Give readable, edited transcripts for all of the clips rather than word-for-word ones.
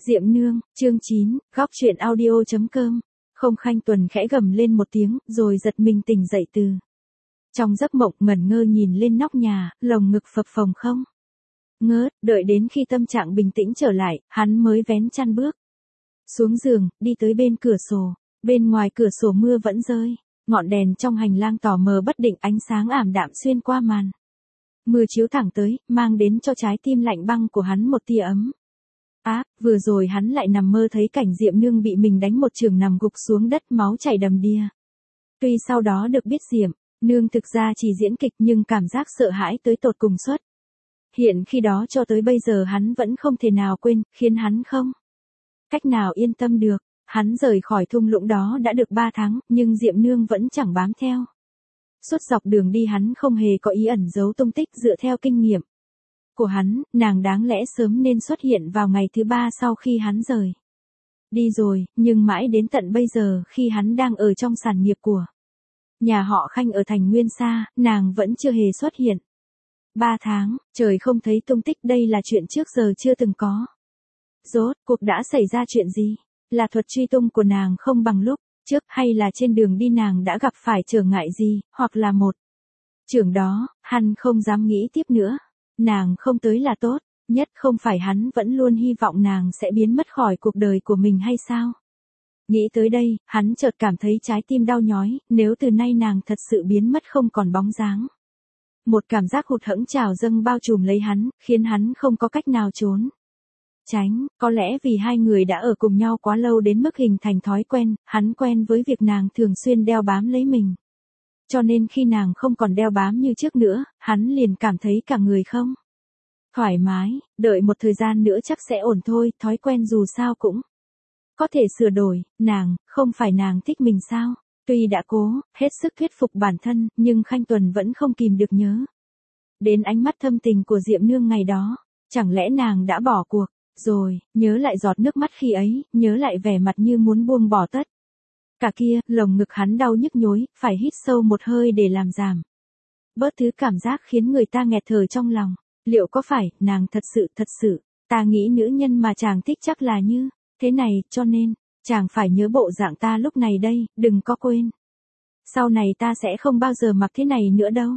Diệm Nương, chương 9, góc truyện audio.com. Không. Khanh Tuần khẽ gầm lên một tiếng, rồi giật mình tỉnh dậy từ trong giấc mộng, ngẩn ngơ nhìn lên nóc nhà, lồng ngực phập phồng không ngớt. Đợi đến khi tâm trạng bình tĩnh trở lại, hắn mới vén chăn bước xuống giường, đi tới bên cửa sổ. Bên ngoài cửa sổ mưa vẫn rơi, ngọn đèn trong hành lang tỏ mờ bất định, ánh sáng ảm đạm xuyên qua màn mưa chiếu thẳng tới, mang đến cho trái tim lạnh băng của hắn một tia ấm áp. Vừa rồi hắn lại nằm mơ thấy cảnh Diệm Nương bị mình đánh một chưởng nằm gục xuống đất, máu chảy đầm đìa. Tuy sau đó được biết Diệm Nương thực ra chỉ diễn kịch, nhưng cảm giác sợ hãi tới tột cùng xuất hiện khi đó cho tới bây giờ hắn vẫn không thể nào quên, khiến hắn không cách nào yên tâm được. Hắn rời khỏi thung lũng đó đã được 3 tháng, nhưng Diệm Nương vẫn chẳng bám theo. Suốt dọc đường đi hắn không hề có ý ẩn giấu tung tích. Dựa theo kinh nghiệm của hắn, nàng đáng lẽ sớm nên xuất hiện vào ngày thứ 3 sau khi hắn rời đi rồi, nhưng mãi đến tận bây giờ khi hắn đang ở trong sản nghiệp của nhà họ Khanh ở thành Nguyên Sa, nàng vẫn chưa hề xuất hiện. 3 tháng, trời không thấy tung tích, đây là chuyện trước giờ chưa từng có. Rốt cuộc đã xảy ra chuyện gì? Là thuật truy tung của nàng không bằng lúc trước, hay là trên đường đi nàng đã gặp phải trở ngại gì, hoặc là một chưởng đó, hắn không dám nghĩ tiếp nữa. Nàng không tới là tốt nhất, không phải hắn vẫn luôn hy vọng nàng sẽ biến mất khỏi cuộc đời của mình hay sao? Nghĩ tới đây, hắn chợt cảm thấy trái tim đau nhói. Nếu từ nay nàng thật sự biến mất không còn bóng dáng, một cảm giác hụt hẫng trào dâng bao trùm lấy hắn, khiến hắn không có cách nào trốn tránh. Có lẽ vì hai người đã ở cùng nhau quá lâu đến mức hình thành thói quen, hắn quen với việc nàng thường xuyên đeo bám lấy mình. Cho nên khi nàng không còn đeo bám như trước nữa, hắn liền cảm thấy cả người không thoải mái. Đợi một thời gian nữa chắc sẽ ổn thôi, thói quen dù sao cũng có thể sửa đổi. Nàng, không phải nàng thích mình sao? Tuy đã cố hết sức thuyết phục bản thân, nhưng Khanh Tuần vẫn không kìm được nhớ đến ánh mắt thâm tình của Diệm Nương ngày đó. Chẳng lẽ nàng đã bỏ cuộc rồi? Nhớ lại giọt nước mắt khi ấy, nhớ lại vẻ mặt như muốn buông bỏ tất cả kia, lồng ngực hắn đau nhức nhối, phải hít sâu một hơi để làm giảm bớt thứ cảm giác khiến người ta nghẹt thở trong lòng. Liệu có phải nàng thật sự, ta nghĩ nữ nhân mà chàng thích chắc là như thế này, cho nên chàng phải nhớ bộ dạng ta lúc này đây, đừng có quên. Sau này ta sẽ không bao giờ mặc thế này nữa đâu.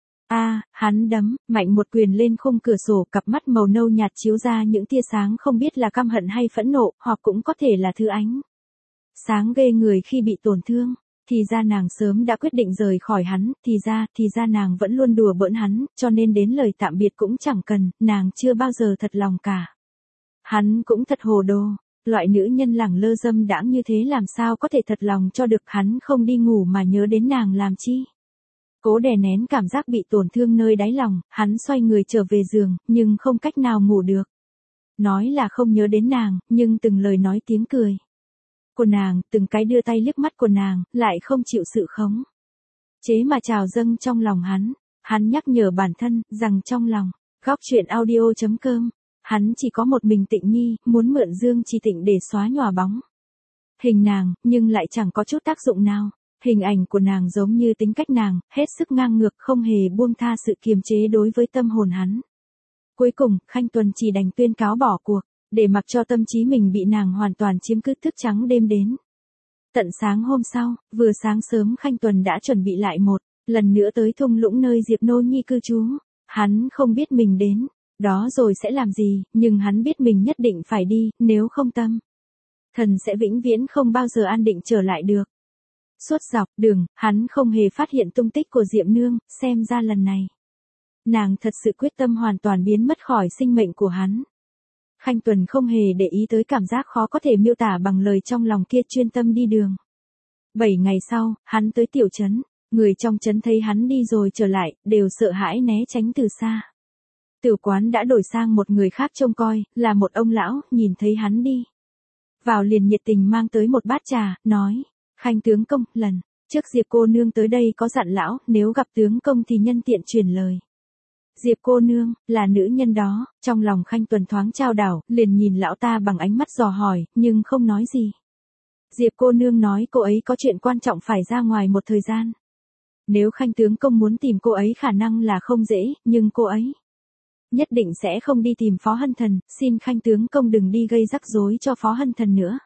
Hắn đấm mạnh một quyền lên khung cửa sổ, cặp mắt màu nâu nhạt chiếu ra những tia sáng không biết là căm hận hay phẫn nộ, hoặc cũng có thể là thứ ánh sáng ghê người khi bị tổn thương. Thì ra nàng sớm đã quyết định rời khỏi hắn, thì ra nàng vẫn luôn đùa bỡn hắn, cho nên đến lời tạm biệt cũng chẳng cần, nàng chưa bao giờ thật lòng cả. Hắn cũng thật hồ đồ, loại nữ nhân lẳng lơ dâm đãng như thế làm sao có thể thật lòng cho được. Hắn không đi ngủ mà nhớ đến nàng làm chi? Cố đè nén cảm giác bị tổn thương nơi đáy lòng, hắn xoay người trở về giường, nhưng không cách nào ngủ được. Nói là không nhớ đến nàng, nhưng từng lời nói tiếng cười của nàng, từng cái đưa tay liếc mắt của nàng, lại không chịu sự khống chế mà trào dâng trong lòng hắn. Hắn nhắc nhở bản thân, rằng trong lòng, góc truyện audio.com, hắn chỉ có một mình Tịnh Nhi, muốn mượn Dương Chỉ Tịnh để xóa nhòa bóng hình nàng, nhưng lại chẳng có chút tác dụng nào. Hình ảnh của nàng giống như tính cách nàng, hết sức ngang ngược, không hề buông tha sự kiềm chế đối với tâm hồn hắn. Cuối cùng, Khanh Tuần chỉ đành tuyên cáo bỏ cuộc, để mặc cho tâm trí mình bị nàng hoàn toàn chiếm cứ. Thức trắng đêm đến tận sáng hôm sau, vừa sáng sớm Khanh Tuần đã chuẩn bị lại một lần nữa tới thung lũng nơi Diệp Nô Nhi cư trú. Hắn không biết mình đến đó rồi sẽ làm gì, nhưng hắn biết mình nhất định phải đi, nếu không tâm thần sẽ vĩnh viễn không bao giờ an định trở lại được. Suốt dọc đường, hắn không hề phát hiện tung tích của Diệm Nương, xem ra lần này nàng thật sự quyết tâm hoàn toàn biến mất khỏi sinh mệnh của hắn. Khanh Tuần không hề để ý tới cảm giác khó có thể miêu tả bằng lời trong lòng kia, chuyên tâm đi đường. 7 ngày sau, hắn tới tiểu trấn. Người trong trấn thấy hắn đi rồi trở lại, đều sợ hãi né tránh từ xa. Tử quán đã đổi sang một người khác trông coi, là một ông lão. Nhìn thấy hắn đi vào liền nhiệt tình mang tới một bát trà, nói: Khanh tướng công, lần trước Diệp cô nương tới đây có dặn lão, nếu gặp tướng công thì nhân tiện truyền lời. Diệp cô nương, là nữ nhân đó. Trong lòng Khanh Tuần thoáng chao đảo, liền nhìn lão ta bằng ánh mắt dò hỏi, nhưng không nói gì. Diệp cô nương nói cô ấy có chuyện quan trọng phải ra ngoài một thời gian. Nếu Khanh tướng công muốn tìm cô ấy khả năng là không dễ, nhưng cô ấy Nhất định sẽ không đi tìm Phó Hân Thần, xin Khanh tướng công đừng đi gây rắc rối cho Phó Hân Thần nữa.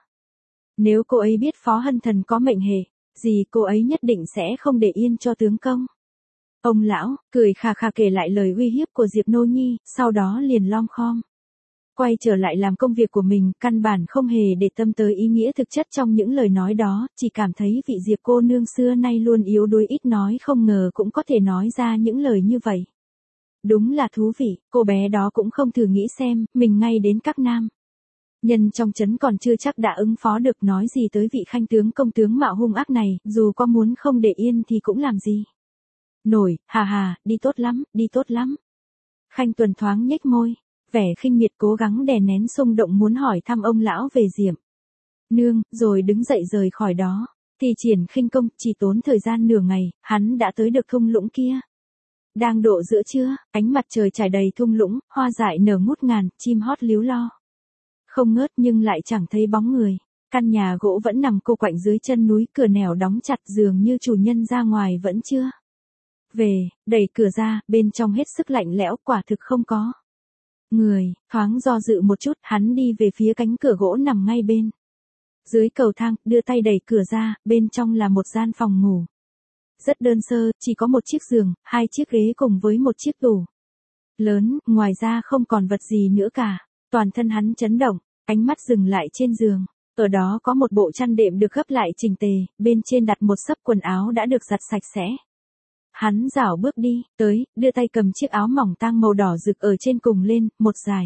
Nếu cô ấy biết Phó Hân Thần có mệnh hệ, gì cô ấy nhất định sẽ không để yên cho tướng công. Ông lão, cười khà khà kể lại lời uy hiếp của Diệp Nô Nhi, sau đó liền lom khom. Quay trở lại làm công việc của mình, căn bản không hề để tâm tới ý nghĩa thực chất trong những lời nói đó, chỉ cảm thấy vị Diệp cô nương xưa nay luôn yếu đuối ít nói không ngờ cũng có thể nói ra những lời như vậy. Đúng là thú vị, cô bé đó cũng không thử nghĩ xem, mình ngay đến các nam nhân trong trấn còn chưa chắc đã ứng phó được, nói gì tới vị Khanh tướng công tướng mạo hung ác này, dù có muốn không để yên thì cũng làm gì. Nổi, hà hà, đi tốt lắm, đi tốt lắm. Khanh Tuần thoáng nhếch môi, vẻ khinh miệt cố gắng đè nén xung động muốn hỏi thăm ông lão về Diệm Nương, rồi đứng dậy rời khỏi đó. Thì triển khinh công, chỉ tốn thời gian nửa ngày, hắn đã tới được thung lũng kia. Đang độ giữa trưa, ánh mặt trời trải đầy thung lũng, hoa dại nở ngút ngàn, chim hót líu lo. Không ngớt nhưng lại chẳng thấy bóng người. Căn nhà gỗ vẫn nằm cô quạnh dưới chân núi, cửa nẻo đóng chặt, dường như chủ nhân ra ngoài vẫn chưa về. Đẩy cửa ra, bên trong hết sức lạnh lẽo, quả thực không có người. Thoáng do dự một chút, hắn đi về phía cánh cửa gỗ nằm ngay bên dưới cầu thang, đưa tay đẩy cửa ra, bên trong là một gian phòng ngủ. Rất đơn sơ, chỉ có một chiếc giường, 2 chiếc ghế cùng với một chiếc tủ lớn, ngoài ra không còn vật gì nữa cả. Toàn thân hắn chấn động, ánh mắt dừng lại trên giường. Ở đó có một bộ chăn đệm được gấp lại chỉnh tề, bên trên đặt một xấp quần áo đã được giặt sạch sẽ. Hắn rảo bước đi, tới, đưa tay cầm chiếc áo mỏng tang màu đỏ rực ở trên cùng lên, một dải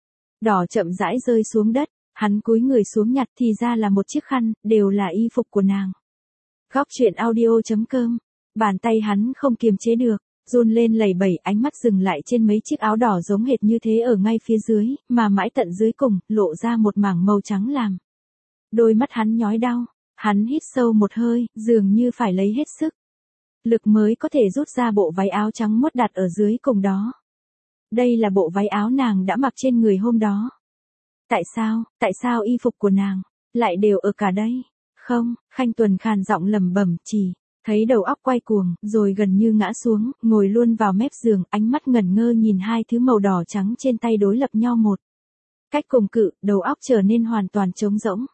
đỏ chậm rãi rơi xuống đất. Hắn cúi người xuống nhặt thì ra là một chiếc khăn, đều là y phục của nàng. Góc truyện audio.com. Bàn tay hắn không kiềm chế được, run lên lẩy bẩy, ánh mắt dừng lại trên mấy chiếc áo đỏ giống hệt như thế ở ngay phía dưới, mà mãi tận dưới cùng, lộ ra một mảng màu trắng làm đôi mắt hắn nhói đau. Hắn hít sâu một hơi, dường như phải lấy hết sức lực mới có thể rút ra bộ váy áo trắng muốt đặt ở dưới cùng đó. Đây là bộ váy áo nàng đã mặc trên người hôm đó. Tại sao y phục của nàng lại đều ở cả đây? Không, Khanh Tuần khàn giọng lẩm bẩm, chỉ thấy đầu óc quay cuồng, rồi gần như ngã xuống, ngồi luôn vào mép giường, ánh mắt ngẩn ngơ nhìn hai thứ màu đỏ trắng trên tay đối lập nhau một cách cùng cự, đầu óc trở nên hoàn toàn trống rỗng.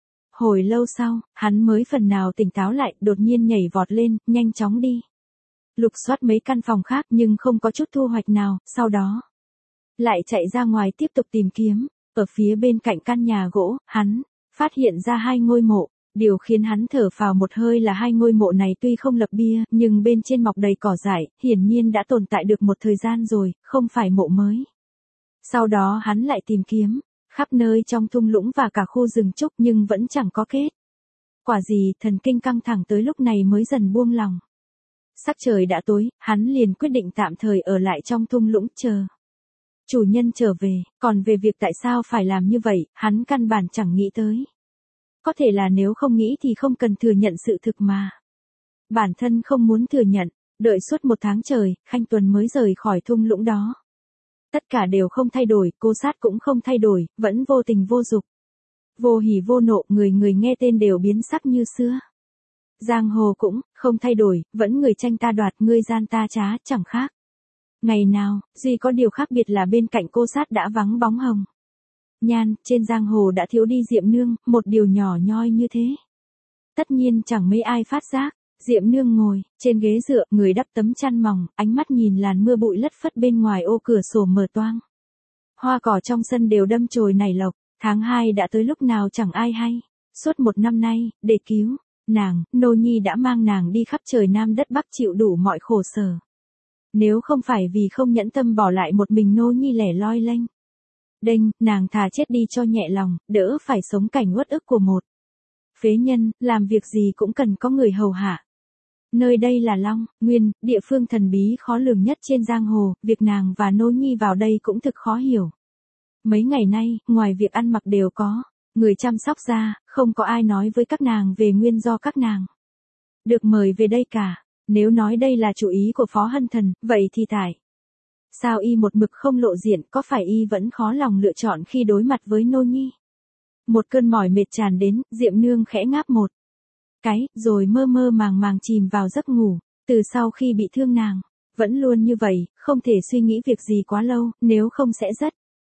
Hồi lâu sau, hắn mới phần nào tỉnh táo lại, đột nhiên nhảy vọt lên, nhanh chóng đi lục soát mấy căn phòng khác nhưng không có chút thu hoạch nào, sau đó lại chạy ra ngoài tiếp tục tìm kiếm. Ở phía bên cạnh căn nhà gỗ, hắn phát hiện ra 2 ngôi mộ. Điều khiến hắn thở phào một hơi là 2 ngôi mộ này tuy không lập bia, nhưng bên trên mọc đầy cỏ dại, hiển nhiên đã tồn tại được một thời gian rồi, không phải mộ mới. Sau đó hắn lại tìm kiếm khắp nơi trong thung lũng và cả khu rừng trúc nhưng vẫn chẳng có kết quả gì. Thần kinh căng thẳng tới lúc này mới dần buông lòng. Sắc trời đã tối, hắn liền quyết định tạm thời ở lại trong thung lũng chờ chủ nhân trở về. Còn về việc tại sao phải làm như vậy, hắn căn bản chẳng nghĩ tới. Có thể là nếu không nghĩ thì không cần thừa nhận sự thực mà bản thân không muốn thừa nhận. Đợi suốt 1 tháng trời, Khanh Tuần mới rời khỏi thung lũng đó. Tất cả đều không thay đổi, cô sát cũng không thay đổi, vẫn vô tình vô dục, vô hỉ vô nộ, người người nghe tên đều biến sắc như xưa. Giang hồ cũng không thay đổi, vẫn người tranh ta đoạt, ngươi gian ta trá, chẳng khác ngày nào. Duy có điều khác biệt là bên cạnh cô sát đã vắng bóng hồng nhan, trên giang hồ đã thiếu đi Diệm Nương, một điều nhỏ nhoi như thế tất nhiên chẳng mấy ai phát giác. Diệm Nương ngồi trên ghế dựa, người đắp tấm chăn mỏng, ánh mắt nhìn làn mưa bụi lất phất bên ngoài ô cửa sổ mở toang. Hoa cỏ trong sân đều đâm chồi nảy lộc. Tháng 2 đã tới lúc nào chẳng ai hay. Suốt 1 năm nay, để cứu nàng, Nô Nhi đã mang nàng đi khắp trời Nam đất Bắc chịu đủ mọi khổ sở. Nếu không phải vì không nhẫn tâm bỏ lại một mình Nô Nhi lẻ loi lênh đênh, nàng thà chết đi cho nhẹ lòng, đỡ phải sống cảnh uất ức của một phế nhân. Làm việc gì cũng cần có người hầu hạ. Nơi đây là Long Nguyên, địa phương thần bí khó lường nhất trên giang hồ, việc nàng và Nô Nhi vào đây cũng thực khó hiểu. Mấy ngày nay, ngoài việc ăn mặc đều có người chăm sóc ra, không có ai nói với các nàng về nguyên do các nàng được mời về đây cả. Nếu nói đây là chủ ý của Phó Hân Thần, vậy thì tại sao y một mực không lộ diện, có phải y vẫn khó lòng lựa chọn khi đối mặt với Nô Nhi? Một cơn mỏi mệt tràn đến, Diệm Nương khẽ ngáp một cái, rồi mơ mơ màng màng chìm vào giấc ngủ. Từ sau khi bị thương nàng Vẫn luôn như vậy, không thể suy nghĩ việc gì quá lâu, nếu không sẽ rất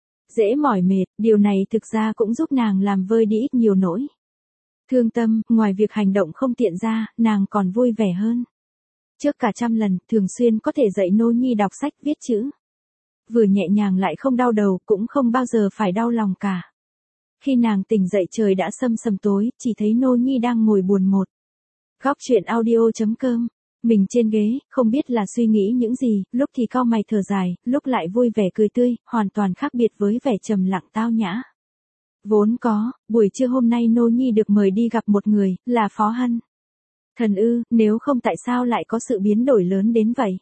dễ mỏi mệt, điều này thực ra cũng giúp nàng làm vơi đi ít nhiều nỗi thương tâm, ngoài việc hành động không tiện ra, nàng còn vui vẻ hơn. Trước cả 100 lần, thường xuyên có thể dạy Nô Nhi đọc sách viết chữ. Vừa nhẹ nhàng lại không đau đầu, cũng không bao giờ phải đau lòng cả. Khi nàng tỉnh dậy trời đã sầm sầm tối, chỉ thấy Nô Nhi đang ngồi buồn một góc truyện audio.com. Mình trên ghế, không biết là suy nghĩ những gì, lúc thì cau mày thở dài, lúc lại vui vẻ cười tươi, hoàn toàn khác biệt với vẻ trầm lặng tao nhã. Vốn có, buổi trưa hôm nay Nô Nhi được mời đi gặp một người, là Phó Hân Thần ư, nếu không tại sao lại có sự biến đổi lớn đến vậy?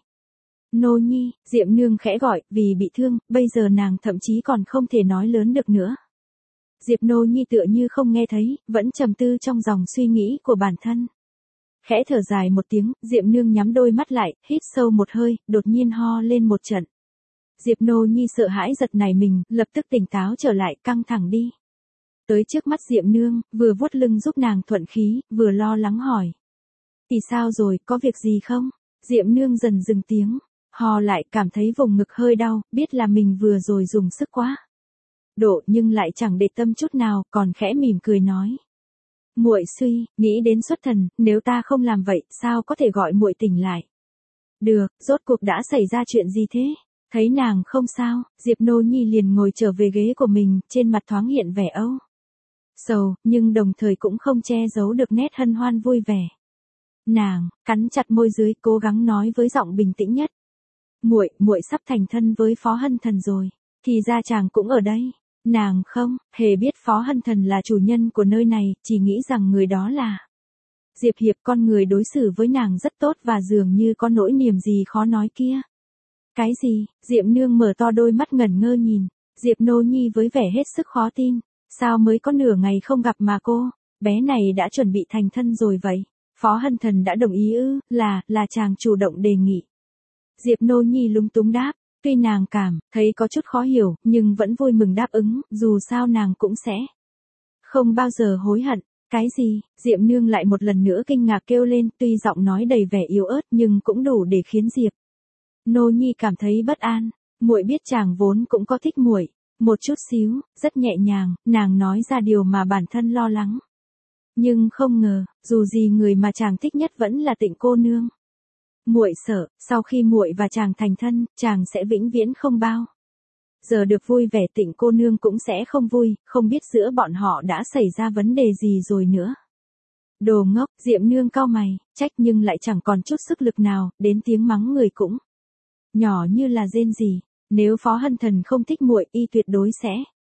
Nô Nhi, Diệm Nương khẽ gọi, vì bị thương, bây giờ nàng thậm chí còn không thể nói lớn được nữa. Diệp Nô Nhi tựa như không nghe thấy, vẫn trầm tư trong dòng suy nghĩ của bản thân. Khẽ thở dài một tiếng, Diệm Nương nhắm đôi mắt lại, hít sâu một hơi, đột nhiên ho lên một trận. Diệp Nô Nhi sợ hãi giật nảy mình, lập tức tỉnh táo trở lại, căng thẳng đi tới trước mắt Diệm Nương, vừa vuốt lưng giúp nàng thuận khí, vừa lo lắng hỏi. Thì sao rồi, có việc gì không? Diệm Nương dần dừng tiếng, ho lại, cảm thấy vùng ngực hơi đau, biết là mình vừa rồi dùng sức quá độ nhưng lại chẳng để tâm chút nào, còn khẽ mỉm cười nói. Muội suy, nghĩ đến xuất thần, nếu ta không làm vậy, sao có thể gọi muội tỉnh lại? Được, rốt cuộc đã xảy ra chuyện gì thế? Thấy nàng không sao, Diệp Nô Nhi liền ngồi trở về ghế của mình, trên mặt thoáng hiện vẻ âu sầu, nhưng đồng thời cũng không che giấu được nét hân hoan vui vẻ. Nàng cắn chặt môi dưới, cố gắng nói với giọng bình tĩnh nhất. Muội sắp thành thân với Phó Hân Thần rồi, thì ra chàng cũng ở đây. Nàng không hề biết Phó Hân Thần là chủ nhân của nơi này, chỉ nghĩ rằng người đó là Diệp Hiệp. Con người đối xử với nàng rất tốt và dường như có nỗi niềm gì khó nói kia. Cái gì? Diệm Nương mở to đôi mắt ngẩn ngơ nhìn Diệp Nô Nhi với vẻ hết sức khó tin. Sao mới có nửa ngày không gặp mà cô bé này đã chuẩn bị thành thân rồi vậy? Phó Hân Thần đã đồng ý ư? Là chàng chủ động đề nghị. Diệp Nô Nhi lúng túng đáp. Tuy nàng cảm thấy có chút khó hiểu, nhưng vẫn vui mừng đáp ứng, dù sao nàng cũng sẽ không bao giờ hối hận. Cái gì? Diệm Nương lại một lần nữa kinh ngạc kêu lên, tuy giọng nói đầy vẻ yếu ớt nhưng cũng đủ để khiến Diệp Nô Nhi cảm thấy bất an. Muội biết chàng vốn cũng có thích muội, một chút xíu, rất nhẹ nhàng, nàng nói ra điều mà bản thân lo lắng. Nhưng không ngờ, dù gì người mà chàng thích nhất vẫn là Tịnh cô nương. Muội sợ, sau khi muội và chàng thành thân, chàng sẽ vĩnh viễn không bao giờ được vui vẻ. Tịnh cô nương cũng sẽ không vui, không biết giữa bọn họ đã xảy ra vấn đề gì rồi nữa. Đồ ngốc, Diệm Nương cau mày, trách nhưng lại chẳng còn chút sức lực nào, đến tiếng mắng người cũng nhỏ như là rên rỉ. Nếu Phó Hân Thần không thích muội, y tuyệt đối sẽ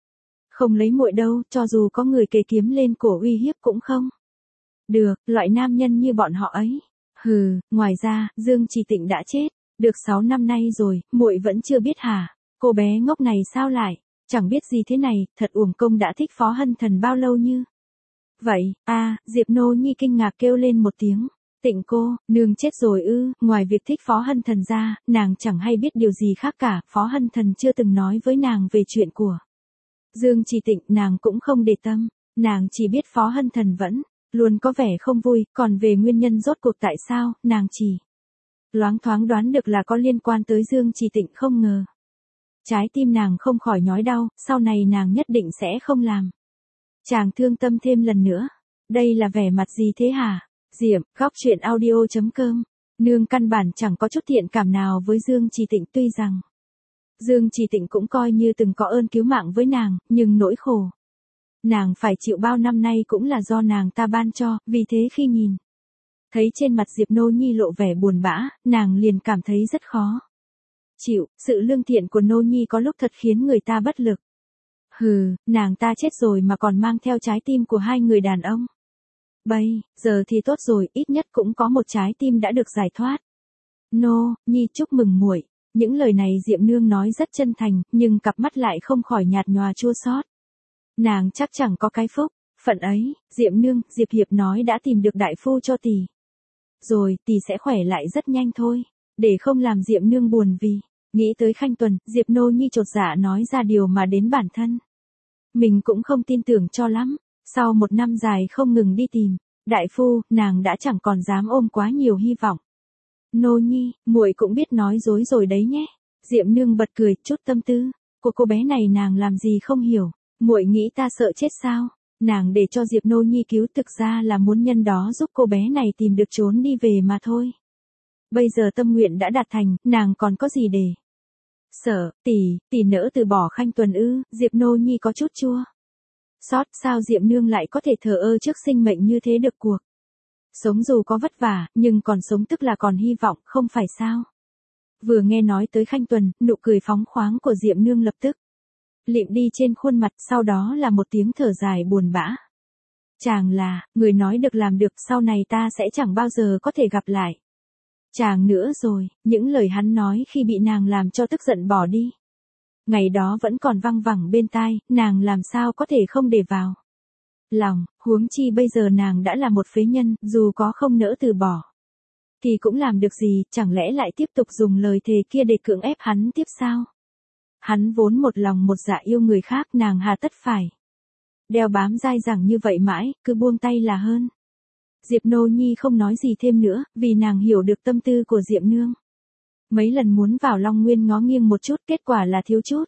không lấy muội đâu, cho dù có người kề kiếm lên cổ uy hiếp cũng không được, loại nam nhân như bọn họ ấy. Hừ, ngoài ra, Dương Trì Tịnh đã chết được 6 năm nay rồi, muội vẫn chưa biết hả? Cô bé ngốc này sao lại chẳng biết gì thế này, thật uổng công đã thích Phó Hân Thần bao lâu như vậy. Diệp Nô Nhi kinh ngạc kêu lên một tiếng. Tịnh cô nương chết rồi ư? Ngoài việc thích Phó Hân Thần ra, nàng chẳng hay biết điều gì khác cả. Phó Hân Thần chưa từng nói với nàng về chuyện của Dương Trì Tịnh, nàng cũng không để tâm. Nàng chỉ biết Phó Hân Thần vẫn luôn có vẻ không vui, còn về nguyên nhân rốt cuộc tại sao, nàng chỉ loáng thoáng đoán được là có liên quan tới Dương Trì Tịnh. Không ngờ trái tim nàng không khỏi nhói đau, sau này nàng nhất định sẽ không làm chàng thương tâm thêm lần nữa. Đây là vẻ mặt gì thế hả? Diệm, góc truyện audio.com. Nương căn bản chẳng có chút thiện cảm nào với Dương Trì Tịnh, tuy rằng Dương Trì Tịnh cũng coi như từng có ơn cứu mạng với nàng, nhưng nỗi khổ nàng phải chịu bao năm nay cũng là do nàng ta ban cho, vì thế khi nhìn thấy trên mặt Diệp Nô Nhi lộ vẻ buồn bã, nàng liền cảm thấy rất khó chịu. Sự lương thiện của Nô Nhi có lúc thật khiến người ta bất lực. Hừ, nàng ta chết rồi mà còn mang theo trái tim của hai người đàn ông. Bây giờ thì tốt rồi, ít nhất cũng có một trái tim đã được giải thoát. Nô Nhi chúc mừng muội. Những lời này Diệm Nương nói rất chân thành, nhưng cặp mắt lại không khỏi nhạt nhòa chua xót. Nàng chắc chẳng có cái phúc phận ấy. Diệm Nương, Diệp Hiệp nói đã tìm được đại phu cho tỷ rồi, tỷ sẽ khỏe lại rất nhanh thôi. Để không làm Diệm Nương buồn vì nghĩ tới Khanh Tuần, Diệp Nô Nhi chột dạ nói ra điều mà đến bản thân mình cũng không tin tưởng cho lắm. Sau một năm dài không ngừng đi tìm đại phu, nàng đã chẳng còn dám ôm quá nhiều hy vọng Nô nhi, muội cũng biết nói dối rồi đấy nhé. Diệm Nương bật cười, chút tâm tư của cô bé này nàng làm gì không hiểu. Muội nghĩ ta sợ chết sao? Nàng để cho Diệp Nô nhi cứu thực ra là muốn nhân đó giúp cô bé này tìm được trốn đi về mà thôi. Bây giờ tâm nguyện đã đạt thành, nàng còn có gì để sợ? Tỷ nỡ từ bỏ Khanh Tuần ư? Diệp Nô nhi có chút chua xót, sao Diệm Nương lại có thể thờ ơ trước sinh mệnh như thế được cuộc? Sống dù có vất vả, nhưng còn sống tức là còn hy vọng, không phải sao? Vừa nghe nói tới Khanh Tuần, nụ cười phóng khoáng của Diệm Nương lập tức lịm đi trên khuôn mặt, sau đó là một tiếng thở dài buồn bã. Chàng là, người nói được làm được, sau này ta sẽ chẳng bao giờ có thể gặp lại chàng nữa rồi. Những lời hắn nói khi bị nàng làm cho tức giận bỏ đi. Ngày đó vẫn còn văng vẳng bên tai, nàng làm sao có thể không để vào lòng, huống chi bây giờ nàng đã là một phế nhân, dù có không nỡ từ bỏ thì cũng làm được gì, chẳng lẽ lại tiếp tục dùng lời thề kia để cưỡng ép hắn tiếp sao? Hắn vốn một lòng một dạ yêu người khác, nàng hà tất phải đeo bám dai dẳng như vậy mãi, cứ buông tay là hơn. Diệp Nô nhi không nói gì thêm nữa, vì nàng hiểu được tâm tư của Diệm Nương. Mấy lần muốn vào Long Nguyên ngó nghiêng một chút, kết quả là thiếu chút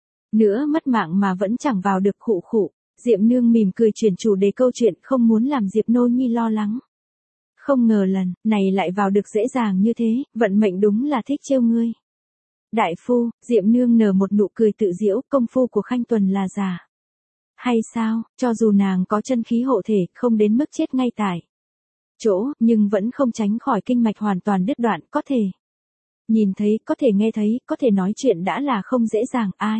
nữa mất mạng mà vẫn chẳng vào được. Khụ khụ. Diệm Nương mỉm cười chuyển chủ đề câu chuyện, không muốn làm Diệp Nô nhi lo lắng. Không ngờ lần này lại vào được dễ dàng như thế, vận mệnh đúng là thích trêu ngươi. Đại phu, Diệm Nương nở một nụ cười tự giễu, công phu của Khanh Tuần là giả hay sao? Cho dù nàng có chân khí hộ thể, không đến mức chết ngay tại chỗ, nhưng vẫn không tránh khỏi kinh mạch hoàn toàn đứt đoạn, có thể nhìn thấy, có thể nghe thấy, có thể nói chuyện đã là không dễ dàng, ai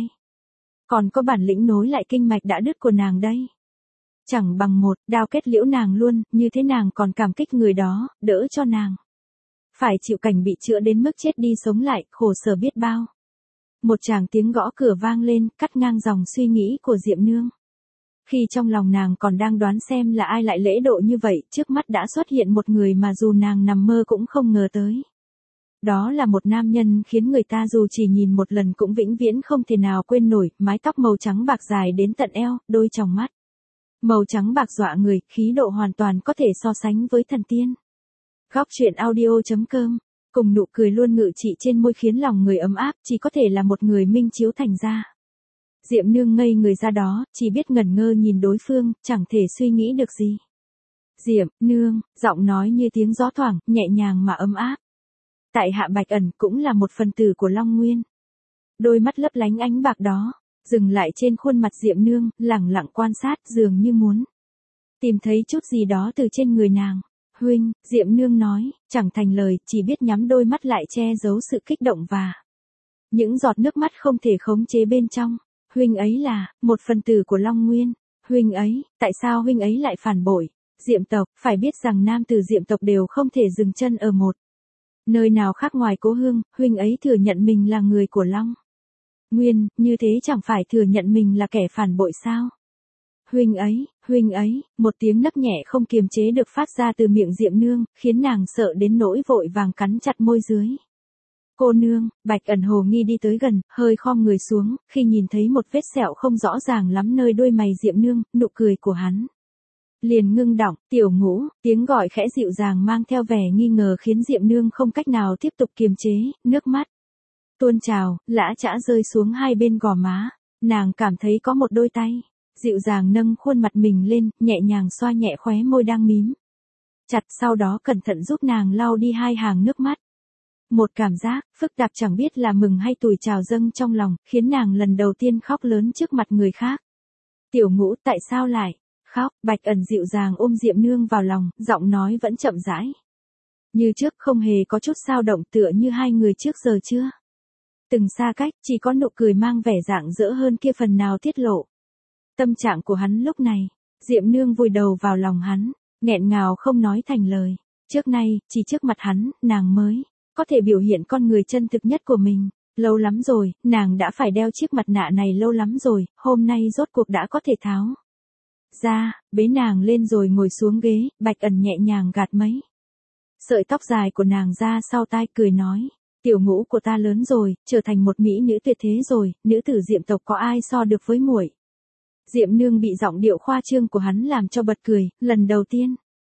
còn có bản lĩnh nối lại kinh mạch đã đứt của nàng đây? Chẳng bằng một đao kết liễu nàng luôn, như thế nàng còn cảm kích người đó, đỡ cho nàng phải chịu cảnh bị chữa đến mức chết đi sống lại, khổ sở biết bao. Một tràng tiếng gõ cửa vang lên, cắt ngang dòng suy nghĩ của Diệm Nương. Khi trong lòng nàng còn đang đoán xem là ai lại lễ độ như vậy, trước mắt đã xuất hiện một người mà dù nàng nằm mơ cũng không ngờ tới. Đó là một nam nhân khiến người ta dù chỉ nhìn một lần cũng vĩnh viễn không thể nào quên nổi, mái tóc màu trắng bạc dài đến tận eo, đôi tròng mắt màu trắng bạc dọa người, khí độ hoàn toàn có thể so sánh với thần tiên. Góc truyện audio.com, cùng nụ cười luôn ngự trị trên môi khiến lòng người ấm áp, chỉ có thể là một người minh chiếu thành ra. Diệm Nương ngây người ra đó, chỉ biết ngẩn ngơ nhìn đối phương, chẳng thể suy nghĩ được gì. Diệm Nương, giọng nói như tiếng gió thoảng, nhẹ nhàng mà ấm áp. Tại hạ Bạch Ẩn cũng là một phần tử của Long Nguyên. Đôi mắt lấp lánh ánh bạc đó dừng lại trên khuôn mặt Diệm Nương, lẳng lặng quan sát, dường như muốn tìm thấy chút gì đó từ trên người nàng. Huynh, Diệm Nương nói, chẳng thành lời, chỉ biết nhắm đôi mắt lại che giấu sự kích động và những giọt nước mắt không thể khống chế bên trong. Huynh ấy là một phần tử của Long Nguyên. Huynh ấy, tại sao huynh ấy lại phản bội Diệm tộc? Phải biết rằng nam tử Diệm tộc đều không thể dừng chân ở một nơi nào khác ngoài cố hương. Huynh ấy thừa nhận mình là người của Long Nguyên, như thế chẳng phải thừa nhận mình là kẻ phản bội sao? Huynh ấy, một tiếng nấc nhẹ không kiềm chế được phát ra từ miệng Diệm Nương, khiến nàng sợ đến nỗi vội vàng cắn chặt môi dưới. Cô nương, Bạch Ẩn hồ nghi đi tới gần, hơi khom người xuống, khi nhìn thấy một vết sẹo không rõ ràng lắm nơi đôi mày Diệm Nương, nụ cười của hắn liền ngưng đọng. Tiểu Ngũ, tiếng gọi khẽ dịu dàng mang theo vẻ nghi ngờ khiến Diệm Nương không cách nào tiếp tục kiềm chế, nước mắt tuôn trào, lã chã rơi xuống hai bên gò má. Nàng cảm thấy có một đôi tay dịu dàng nâng khuôn mặt mình lên, nhẹ nhàng xoa nhẹ khóe môi đang mím chặt, sau đó cẩn thận giúp nàng lau đi hai hàng nước mắt. Một cảm giác phức tạp chẳng biết là mừng hay tủi trào dâng trong lòng, khiến nàng lần đầu tiên khóc lớn trước mặt người khác. Tiểu Ngũ, tại sao lại khóc? Bạch Ẩn dịu dàng ôm Diệm Nương vào lòng, giọng nói vẫn chậm rãi như trước, không hề có chút dao động, tựa như hai người trước giờ chưa từng xa cách, chỉ có nụ cười mang vẻ rạng rỡ hơn kia phần nào tiết lộ tâm trạng của hắn lúc này. Diệm Nương vùi đầu vào lòng hắn, nghẹn ngào không nói thành lời. Trước nay, chỉ trước mặt hắn, nàng mới có thể biểu hiện con người chân thực nhất của mình. Lâu lắm rồi, nàng đã phải đeo chiếc mặt nạ này lâu lắm rồi, hôm nay rốt cuộc đã có thể tháo ra. Bế nàng lên rồi ngồi xuống ghế, Bạch Ẩn nhẹ nhàng gạt mấy sợi tóc dài của nàng ra sau tai, cười nói, Tiểu Ngũ của ta lớn rồi, trở thành một mỹ nữ tuyệt thế rồi, nữ tử Diệm tộc có ai so được với muội? Diệm Nương bị giọng điệu khoa trương của hắn làm cho bật cười, lần đầu tiên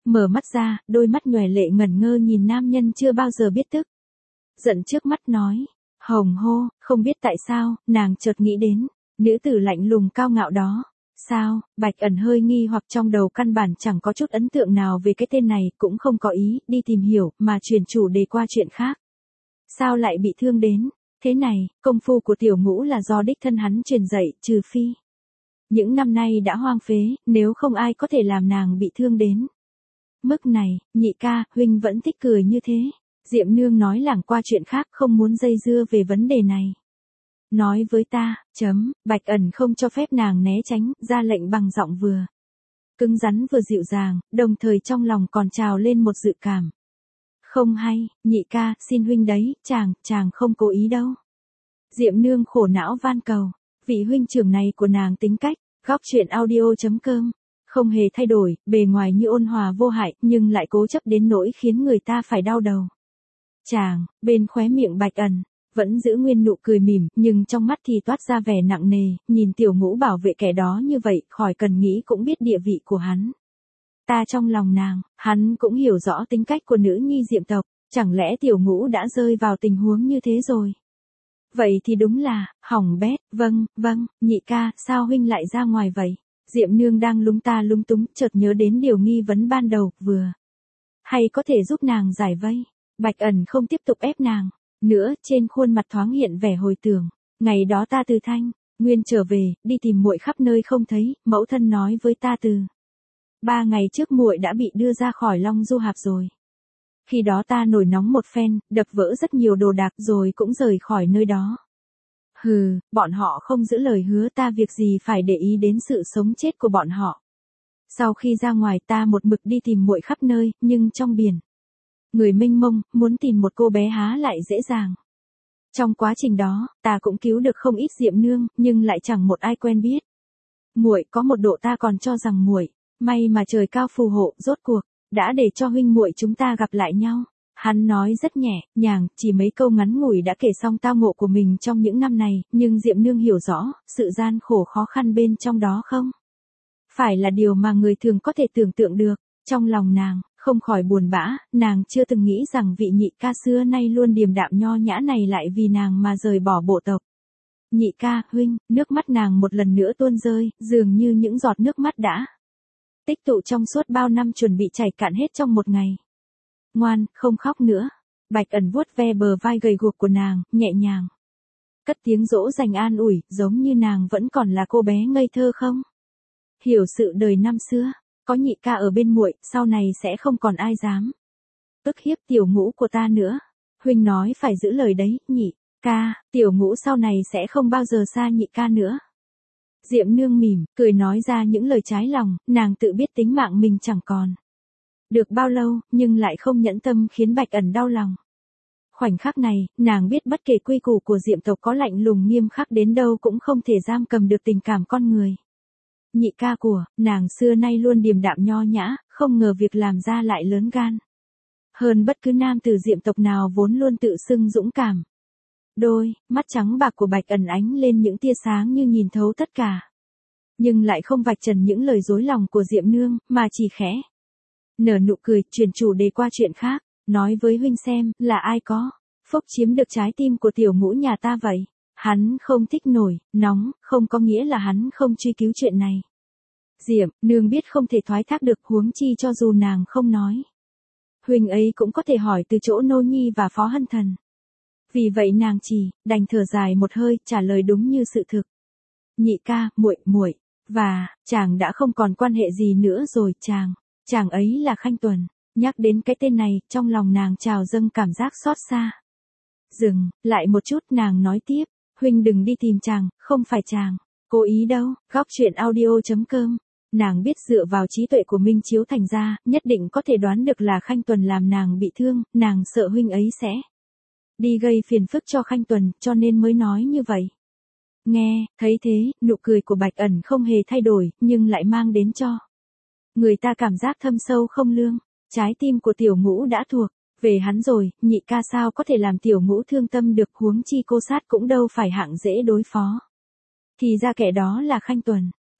Mở mắt ra, đôi mắt nhòe lệ ngẩn ngơ nhìn nam nhân chưa bao giờ biết tức. Giận trước mắt nói. Hồng hô, không biết tại sao, nàng chợt nghĩ đến. Nữ tử lạnh lùng cao ngạo đó. Sao, Bạch Ẩn hơi nghi hoặc trong đầu căn bản chẳng có chút ấn tượng nào về cái tên này, cũng không có ý, đi tìm hiểu, mà chuyển chủ đề qua chuyện khác. Sao lại bị thương đến? Thế này, công phu của tiểu ngũ là do đích thân hắn truyền dạy, trừ phi. Những năm nay đã hoang phế, nếu không ai có thể làm nàng bị thương đến. Mức này, nhị ca, huynh vẫn thích cười như thế. Diệm Nương nói lảng qua chuyện khác, không muốn dây dưa về vấn đề này. Nói với ta, Bạch Ẩn không cho phép nàng né tránh, ra lệnh bằng giọng vừa cứng rắn vừa dịu dàng, đồng thời trong lòng còn trào lên một dự cảm. Không hay, nhị ca, xin huynh đấy, chàng không cố ý đâu. Diệm Nương khổ não van cầu, vị huynh trưởng này của nàng tính cách, góc chuyện audio.com, không hề thay đổi, bề ngoài như ôn hòa vô hại, nhưng lại cố chấp đến nỗi khiến người ta phải đau đầu. Chàng, bên khóe miệng Bạch Ẩn, vẫn giữ nguyên nụ cười mỉm, nhưng trong mắt thì toát ra vẻ nặng nề, nhìn tiểu ngũ bảo vệ kẻ đó như vậy, khỏi cần nghĩ cũng biết địa vị của hắn. Ta trong lòng nàng, hắn cũng hiểu rõ tính cách của nữ nhi Diệm tộc, chẳng lẽ tiểu ngũ đã rơi vào tình huống như thế rồi? Vậy thì đúng là, hỏng bét, vâng, nhị ca, sao huynh lại ra ngoài vậy? Diệm Nương đang lúng ta lúng túng, chợt nhớ đến điều nghi vấn ban đầu, vừa hay có thể giúp nàng giải vây. Bạch Ẩn không tiếp tục ép nàng nữa, trên khuôn mặt thoáng hiện vẻ hồi tưởng. Ngày đó ta từ Thanh Nguyên trở về, đi tìm muội khắp nơi không thấy, mẫu thân nói với ta từ 3 ngày trước muội đã bị đưa ra khỏi Long Du Hạp rồi. Khi đó ta nổi nóng một phen, đập vỡ rất nhiều đồ đạc rồi cũng rời khỏi nơi đó. Hừ, bọn họ không giữ lời hứa, ta việc gì phải để ý đến sự sống chết của bọn họ. Sau khi ra ngoài ta một mực đi tìm muội khắp nơi, nhưng trong biển người mênh mông, muốn tìm một cô bé há lại dễ dàng. Trong quá trình đó, ta cũng cứu được không ít Diệm Nương, nhưng lại chẳng một ai quen biết. Muội có một độ ta còn cho rằng muội, may mà trời cao phù hộ, rốt cuộc đã để cho huynh muội chúng ta gặp lại nhau. Hắn nói rất nhẹ nhàng, chỉ mấy câu ngắn ngủi đã kể xong tao ngộ của mình trong những năm này, nhưng Diệm Nương hiểu rõ, sự gian khổ khó khăn bên trong đó không phải là điều mà người thường có thể tưởng tượng được. Trong lòng nàng, không khỏi buồn bã, nàng chưa từng nghĩ rằng vị nhị ca xưa nay luôn điềm đạm nho nhã này lại vì nàng mà rời bỏ bộ tộc. Nhị ca, huynh, nước mắt nàng một lần nữa tuôn rơi, dường như những giọt nước mắt đã tích tụ trong suốt bao năm chuẩn bị chảy cạn hết trong một ngày. Ngoan, không khóc nữa. Bạch Ẩn vuốt ve bờ vai gầy guộc của nàng, nhẹ nhàng cất tiếng dỗ dành an ủi, giống như nàng vẫn còn là cô bé ngây thơ không? Hiểu sự đời năm xưa, có nhị ca ở bên muội, sau này sẽ không còn ai dám ức hiếp tiểu ngũ của ta nữa. Huynh nói phải giữ lời đấy, nhị ca, tiểu ngũ sau này sẽ không bao giờ xa nhị ca nữa. Diệm Nương mỉm, cười nói ra những lời trái lòng, nàng tự biết tính mạng mình chẳng còn được bao lâu, nhưng lại không nhẫn tâm khiến Bạch Ẩn đau lòng. Khoảnh khắc này, nàng biết bất kể quy củ của Diệm tộc có lạnh lùng nghiêm khắc đến đâu cũng không thể giam cầm được tình cảm con người. Nhị ca của nàng xưa nay luôn điềm đạm nho nhã, không ngờ việc làm ra lại lớn gan hơn bất cứ nam tử Diệm tộc nào vốn luôn tự xưng dũng cảm. Đôi mắt trắng bạc của Bạch Ẩn ánh lên những tia sáng như nhìn thấu tất cả, nhưng lại không vạch trần những lời dối lòng của Diệm Nương, mà chỉ khẽ nở nụ cười, chuyển chủ đề qua chuyện khác, nói với huynh xem, là ai có phúc chiếm được trái tim của tiểu ngũ nhà ta vậy? Hắn không thích nổi nóng, không có nghĩa là hắn không truy cứu chuyện này. Diệm Nương biết không thể thoái thác được, huống chi cho dù nàng không nói, huynh ấy cũng có thể hỏi từ chỗ Nô Nhi và Phó Hân Thần. Vì vậy nàng chỉ đành thở dài một hơi, trả lời đúng như sự thực. Nhị ca, muội và chàng đã không còn quan hệ gì nữa rồi, chàng ấy là Khanh Tuần. Nhắc đến cái tên này, trong lòng nàng trào dâng cảm giác xót xa. Dừng lại một chút, nàng nói tiếp, huynh đừng đi tìm chàng, không phải chàng cố ý đâu. Góc chuyện audio.com. Nàng biết dựa vào trí tuệ của Minh Chiếu Thành ra, nhất định có thể đoán được là Khanh Tuần làm nàng bị thương, nàng sợ huynh ấy sẽ đi gây phiền phức cho Khanh Tuần, cho nên mới nói như vậy. Nghe, thấy thế, nụ cười của Bạch Ẩn không hề thay đổi, nhưng lại mang đến cho người ta cảm giác thâm sâu không lương. Trái tim của tiểu ngũ đã thuộc về hắn rồi, nhị ca sao có thể làm tiểu ngũ thương tâm được, huống chi cô sát cũng đâu phải hạng dễ đối phó. Thì ra kẻ đó là Khanh Tuần.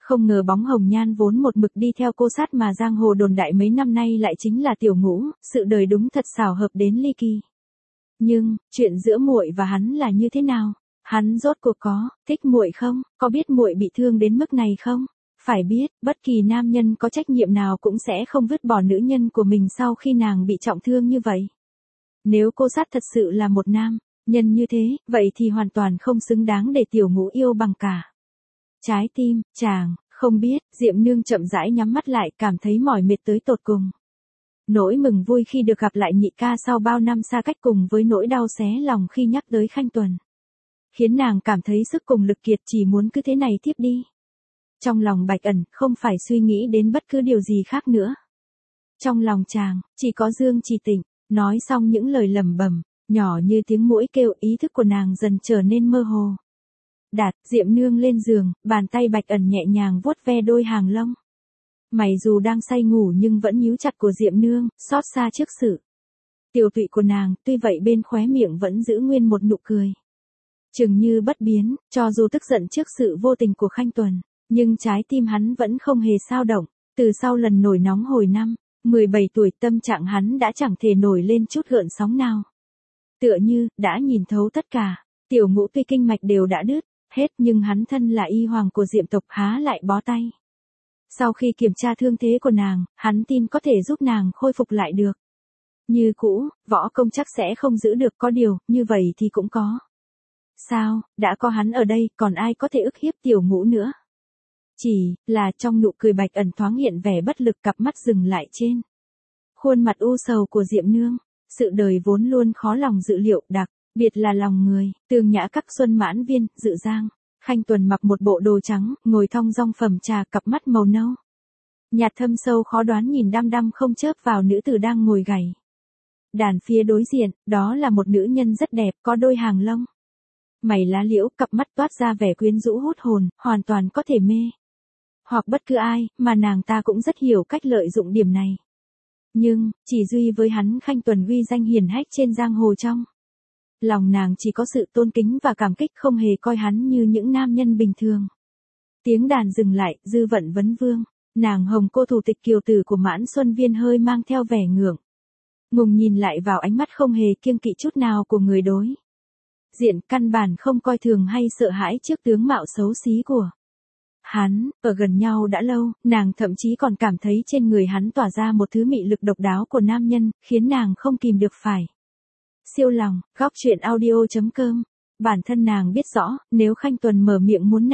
Không ngờ bóng hồng nhan vốn một mực đi theo cô sát mà giang hồ đồn đại mấy năm nay lại chính là Tiểu Ngũ, sự đời đúng thật xảo hợp đến ly kỳ. Nhưng, chuyện giữa muội và hắn là như thế nào? Hắn rốt cuộc có thích muội không? Có biết muội bị thương đến mức này không? Phải biết, bất kỳ nam nhân có trách nhiệm nào cũng sẽ không vứt bỏ nữ nhân của mình sau khi nàng bị trọng thương như vậy. Nếu cô sát thật sự là một nam nhân như thế, vậy thì hoàn toàn không xứng đáng để Tiểu Ngũ yêu bằng cả. Trái tim, chàng, không biết, Diệm Nương chậm rãi nhắm mắt lại, cảm thấy mỏi mệt tới tột cùng. Nỗi mừng vui khi được gặp lại nhị ca sau bao năm xa cách cùng với nỗi đau xé lòng khi nhắc tới Khanh Tuần, khiến nàng cảm thấy sức cùng lực kiệt, chỉ muốn cứ thế này tiếp đi. Trong lòng Bạch Ẩn không phải suy nghĩ đến bất cứ điều gì khác nữa. Trong lòng chàng, chỉ có Dương Chỉ Tịnh. Nói xong những lời lẩm bẩm, nhỏ như tiếng muỗi kêu, ý thức của nàng dần trở nên mơ hồ. Đặt Diệm Nương lên giường, bàn tay Bạch Ẩn nhẹ nhàng vuốt ve đôi hàng lông. Mày dù đang say ngủ nhưng vẫn nhíu chặt của Diệm Nương, xót xa trước sự tiều tụy của nàng, tuy vậy bên khóe miệng vẫn giữ nguyên một nụ cười chừng như bất biến, cho dù tức giận trước sự vô tình của Khanh Tuần, nhưng trái tim hắn vẫn không hề xao động. Từ sau lần nổi nóng hồi năm 17 tuổi, tâm trạng hắn đã chẳng thể nổi lên chút gợn sóng nào. Tựa như, đã nhìn thấu tất cả. Tiểu Ngũ tuy kinh mạch đều đã đứt hết nhưng hắn thân là y hoàng của Diệm tộc há lại bó tay. Sau khi kiểm tra thương thế của nàng, hắn tin có thể giúp nàng khôi phục lại được. Như cũ, võ công chắc sẽ không giữ được, có điều, như vậy thì cũng có. Sao, đã có hắn ở đây, còn ai có thể ức hiếp Tiểu Ngũ nữa? Chỉ là trong nụ cười Bạch Ẩn thoáng hiện vẻ bất lực, cặp mắt dừng lại trên khuôn mặt u sầu của Diệm Nương. Sự đời vốn luôn khó lòng dự liệu, đặc biệt là lòng người. Tường Nhã Các, Xuân Mãn Viên, Dự Giang, Khanh Tuần mặc một bộ đồ trắng, ngồi thong dong phẩm trà, cặp mắt màu nâu nhạt thâm sâu khó đoán nhìn đăm đăm không chớp vào nữ tử đang ngồi gảy đàn phía đối diện. Đó là một nữ nhân rất đẹp, có đôi hàng lông mày lá liễu, cặp mắt toát ra vẻ quyến rũ hút hồn, hoàn toàn có thể mê hoặc bất cứ ai, mà nàng ta cũng rất hiểu cách lợi dụng điểm này. Nhưng, chỉ duy với hắn, Khanh Tuần uy danh hiển hách trên giang hồ, trong lòng nàng chỉ có sự tôn kính và cảm kích, không hề coi hắn như những nam nhân bình thường. Tiếng đàn dừng lại, dư vận vấn vương, nàng hồng cô thủ tịch kiều tử của Mãn Xuân Viên hơi mang theo vẻ ngưỡng ngùng nhìn lại vào ánh mắt không hề kiêng kỵ chút nào của người đối diện, căn bản không coi thường hay sợ hãi trước tướng mạo xấu xí của hắn. Ở gần nhau đã lâu, nàng thậm chí còn cảm thấy trên người hắn tỏa ra một thứ mị lực độc đáo của nam nhân, khiến nàng không kìm được phải siêu lòng. Góc truyện audio.com. Bản thân nàng biết rõ, nếu Khanh Tuần mở miệng muốn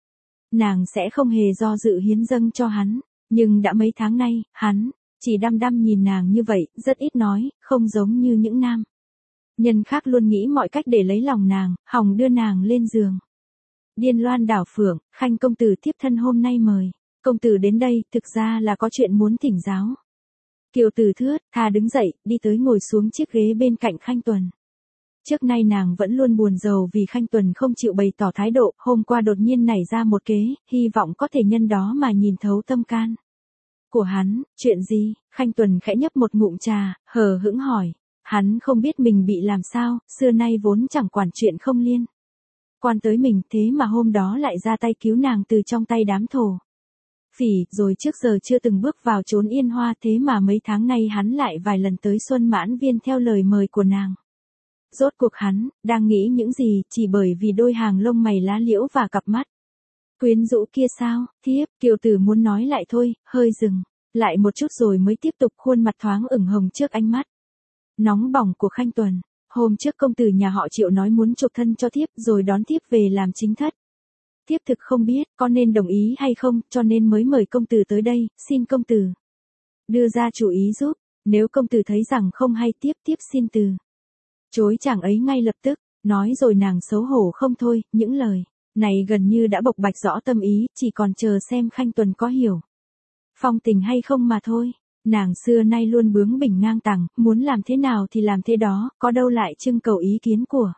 nàng sẽ không hề do dự hiến dâng cho hắn. Nhưng đã mấy tháng nay, hắn chỉ đăm đăm nhìn nàng như vậy, rất ít nói, không giống như những nam nhân khác luôn nghĩ mọi cách để lấy lòng nàng, hòng đưa nàng lên giường. Điên loan đảo phượng, Khanh công tử tiếp thân hôm nay mời công tử đến đây, thực ra là có chuyện muốn thỉnh giáo. Kiều Tử thướt tha đứng dậy, đi tới ngồi xuống chiếc ghế bên cạnh Khanh Tuần. Trước nay nàng vẫn luôn buồn rầu vì Khanh Tuần không chịu bày tỏ thái độ, hôm qua đột nhiên nảy ra một kế, hy vọng có thể nhân đó mà nhìn thấu tâm can của hắn. Chuyện gì? Khanh Tuần khẽ nhấp một ngụm trà, hờ hững hỏi. Hắn không biết mình bị làm sao, xưa nay vốn chẳng quản chuyện không liên quan tới mình, thế mà hôm đó lại ra tay cứu nàng từ trong tay đám thổ phỉ, rồi trước giờ chưa từng bước vào chốn Yên Hoa, thế mà mấy tháng nay hắn lại vài lần tới Xuân Mãn Viên theo lời mời của nàng. Rốt cuộc hắn đang nghĩ những gì, chỉ bởi vì đôi hàng lông mày lá liễu và cặp mắt quyến rũ kia sao? Thiếp, Kiều Tử muốn nói lại thôi, hơi dừng lại một chút rồi mới tiếp tục, khuôn mặt thoáng ửng hồng trước ánh mắt nóng bỏng của Khanh Tuần. Hôm trước công tử nhà họ Triệu nói muốn chuộc thân cho thiếp rồi đón thiếp về làm chính thất. Thiếp thực không biết có nên đồng ý hay không, cho nên mới mời công tử tới đây, xin công tử đưa ra chủ ý giúp. Nếu công tử thấy rằng không hay, tiếp xin từ chối chàng ấy ngay lập tức. Nói rồi nàng xấu hổ không thôi, những lời này gần như đã bộc bạch rõ tâm ý, chỉ còn chờ xem Khanh Tuần có hiểu phong tình hay không mà thôi. Nàng xưa nay luôn bướng bỉnh ngang tàng, muốn làm thế nào thì làm thế đó, có đâu lại trưng cầu ý kiến của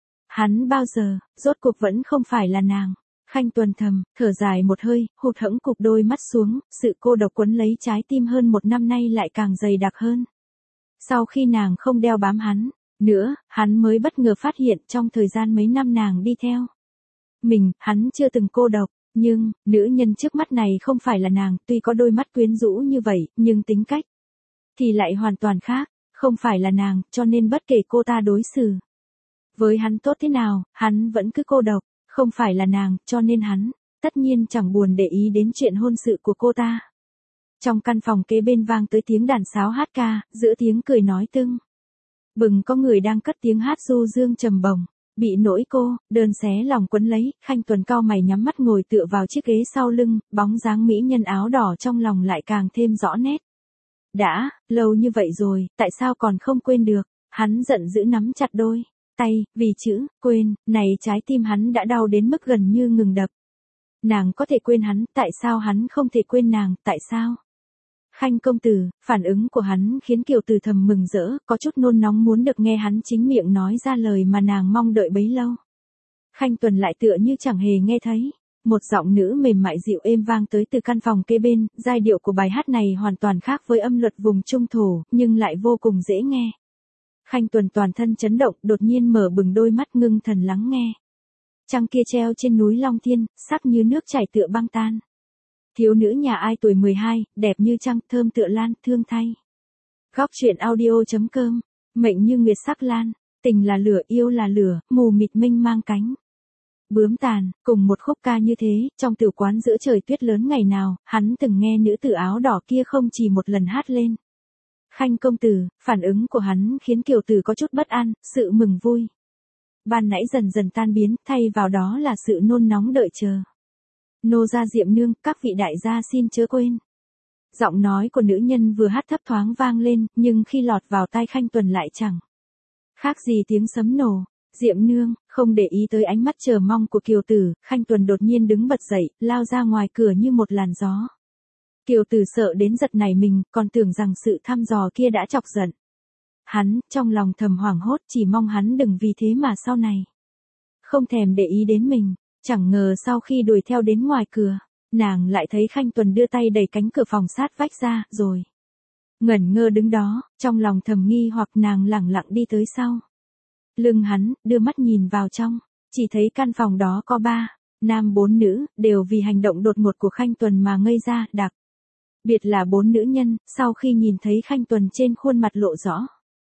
hắn bao giờ. Rốt cuộc vẫn không phải là nàng. Khanh Tuần thầm thở dài một hơi, hụt hẫng cụp đôi mắt xuống, sự cô độc quấn lấy trái tim hơn một năm nay lại càng dày đặc hơn. Sau khi nàng không đeo bám hắn nữa, hắn mới bất ngờ phát hiện trong thời gian mấy năm nàng đi theo mình, hắn chưa từng cô độc. Nhưng, nữ nhân trước mắt này không phải là nàng, tuy có đôi mắt quyến rũ như vậy, nhưng tính cách thì lại hoàn toàn khác, không phải là nàng, cho nên bất kể cô ta đối xử với hắn tốt thế nào, hắn vẫn cứ cô độc, không phải là nàng, cho nên hắn tất nhiên chẳng buồn để ý đến chuyện hôn sự của cô ta. Trong căn phòng kế bên vang tới tiếng đàn sáo hát ca, giữa tiếng cười nói tưng bừng có người đang cất tiếng hát du dương trầm bổng. Bị nỗi cô đơn xé lòng quấn lấy, Khanh Tuần cau mày nhắm mắt ngồi tựa vào chiếc ghế sau lưng, bóng dáng mỹ nhân áo đỏ trong lòng lại càng thêm rõ nét. Đã lâu như vậy rồi, tại sao còn không quên được? Hắn giận dữ nắm chặt đôi tay, vì chữ quên này trái tim hắn đã đau đến mức gần như ngừng đập. Nàng có thể quên hắn, tại sao hắn không thể quên nàng, tại sao? Khanh công tử, phản ứng của hắn khiến Kiều Tử thầm mừng rỡ, có chút nôn nóng muốn được nghe hắn chính miệng nói ra lời mà nàng mong đợi bấy lâu. Khanh Tuần lại tựa như chẳng hề nghe thấy. Một giọng nữ mềm mại dịu êm vang tới từ căn phòng kế bên, giai điệu của bài hát này hoàn toàn khác với âm luật vùng Trung Thổ, nhưng lại vô cùng dễ nghe. Khanh Tuần toàn thân chấn động, đột nhiên mở bừng đôi mắt ngưng thần lắng nghe. Trăng kia treo trên núi Long Thiên, sắc như nước chảy tựa băng tan. Thiếu nữ nhà ai tuổi 12, đẹp như trăng, thơm tựa lan, thương thay. Góc truyện audio.com, mệnh như nguyệt sắc lan, tình là lửa, yêu là lửa, mù mịt mênh mang cánh. Bướm tàn, cùng một khúc ca như thế, trong tiểu quán giữa trời tuyết lớn ngày nào, hắn từng nghe nữ tử áo đỏ kia không chỉ một lần hát lên. Khanh công tử, phản ứng của hắn khiến Kiều Tử có chút bất an, sự mừng vui ban nãy dần dần tan biến, thay vào đó là sự nôn nóng đợi chờ. Nô gia Diệm nương, các vị đại gia xin chớ quên. Giọng nói của nữ nhân vừa hát thấp thoáng vang lên, nhưng khi lọt vào tai Khanh Tuần lại chẳng khác gì tiếng sấm nổ. Diệm nương, không để ý tới ánh mắt chờ mong của Kiều Tử, Khanh Tuần đột nhiên đứng bật dậy, lao ra ngoài cửa như một làn gió. Kiều Tử sợ đến giật nảy mình, còn tưởng rằng sự thăm dò kia đã chọc giận hắn, trong lòng thầm hoảng hốt, chỉ mong hắn đừng vì thế mà sau này không thèm để ý đến mình. Chẳng ngờ sau khi đuổi theo đến ngoài cửa, nàng lại thấy Khanh Tuần đưa tay đẩy cánh cửa phòng sát vách ra, rồi ngẩn ngơ đứng đó, trong lòng thầm nghi hoặc nàng lẳng lặng đi tới sau lưng hắn, đưa mắt nhìn vào trong, chỉ thấy căn phòng đó có 3 nam 4 nữ, đều vì hành động đột ngột của Khanh Tuần mà ngây ra, đặc biệt là 4 nữ nhân, sau khi nhìn thấy Khanh Tuần trên khuôn mặt lộ rõ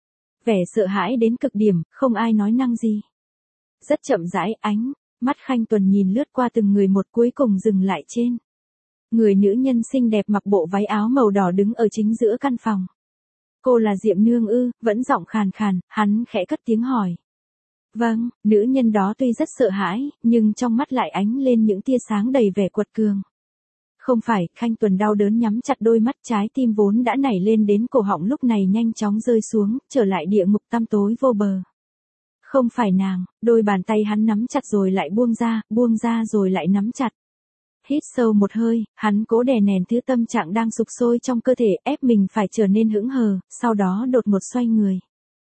vẻ sợ hãi đến cực điểm, không ai nói năng gì. Rất chậm rãi, ánh mắt Khanh Tuần nhìn lướt qua từng người một, cuối cùng dừng lại trên người nữ nhân xinh đẹp mặc bộ váy áo màu đỏ đứng ở chính giữa căn phòng. Cô là Diệm nương ư? Vẫn giọng khàn khàn, hắn khẽ cất tiếng hỏi. Vâng, nữ nhân đó tuy rất sợ hãi, nhưng trong mắt lại ánh lên những tia sáng đầy vẻ quật cường. Không phải, Khanh Tuần đau đớn nhắm chặt đôi mắt, trái tim vốn đã nảy lên đến cổ họng lúc này nhanh chóng rơi xuống, trở lại địa ngục tăm tối vô bờ. Không phải nàng, đôi bàn tay hắn nắm chặt rồi lại buông ra rồi lại nắm chặt. Hít sâu một hơi, hắn cố đè nén thứ tâm trạng đang sục sôi trong cơ thể, ép mình phải trở nên hững hờ, sau đó đột ngột xoay người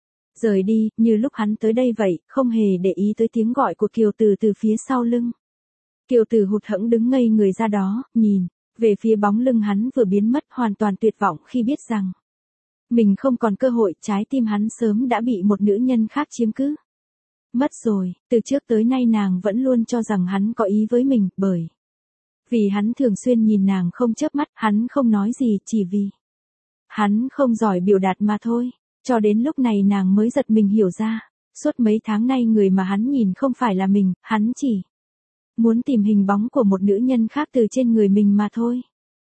rời đi, như lúc hắn tới đây vậy, không hề để ý tới tiếng gọi của Kiều Tử từ phía sau lưng. Kiều Tử hụt hẫng đứng ngây người ra đó, nhìn về phía bóng lưng hắn vừa biến mất, hoàn toàn tuyệt vọng khi biết rằng mình không còn cơ hội, trái tim hắn sớm đã bị một nữ nhân khác chiếm cứ mất rồi. Từ trước tới nay nàng vẫn luôn cho rằng hắn có ý với mình, bởi vì hắn thường xuyên nhìn nàng không chớp mắt, hắn không nói gì, chỉ vì hắn không giỏi biểu đạt mà thôi. Cho đến lúc này nàng mới giật mình hiểu ra, suốt mấy tháng nay người mà hắn nhìn không phải là mình, hắn chỉ muốn tìm hình bóng của một nữ nhân khác từ trên người mình mà thôi.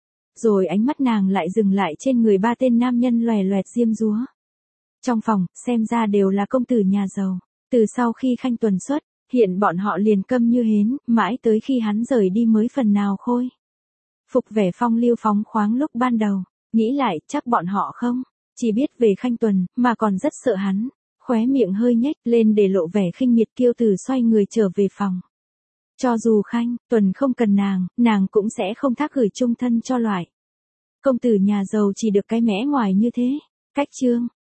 Rồi ánh mắt nàng lại dừng lại trên người 3 tên nam nhân loè loẹt diêm dúa trong phòng, xem ra đều là công tử nhà giàu. Từ sau khi Khanh Tuần xuất hiện, bọn họ liền câm như hến, mãi tới khi hắn rời đi mới phần nào khôi phục vẻ phong lưu phóng khoáng lúc ban đầu. Nghĩ lại, chắc bọn họ không chỉ biết về Khanh Tuần, mà còn rất sợ hắn. Khóe miệng hơi nhếch lên để lộ vẻ khinh miệt, Kiều Tử xoay người trở về phòng. Cho dù Khanh Tuần không cần nàng cũng sẽ không thác gửi chung thân cho loại công tử nhà giàu chỉ được cái mẽ ngoài như thế. Cách chương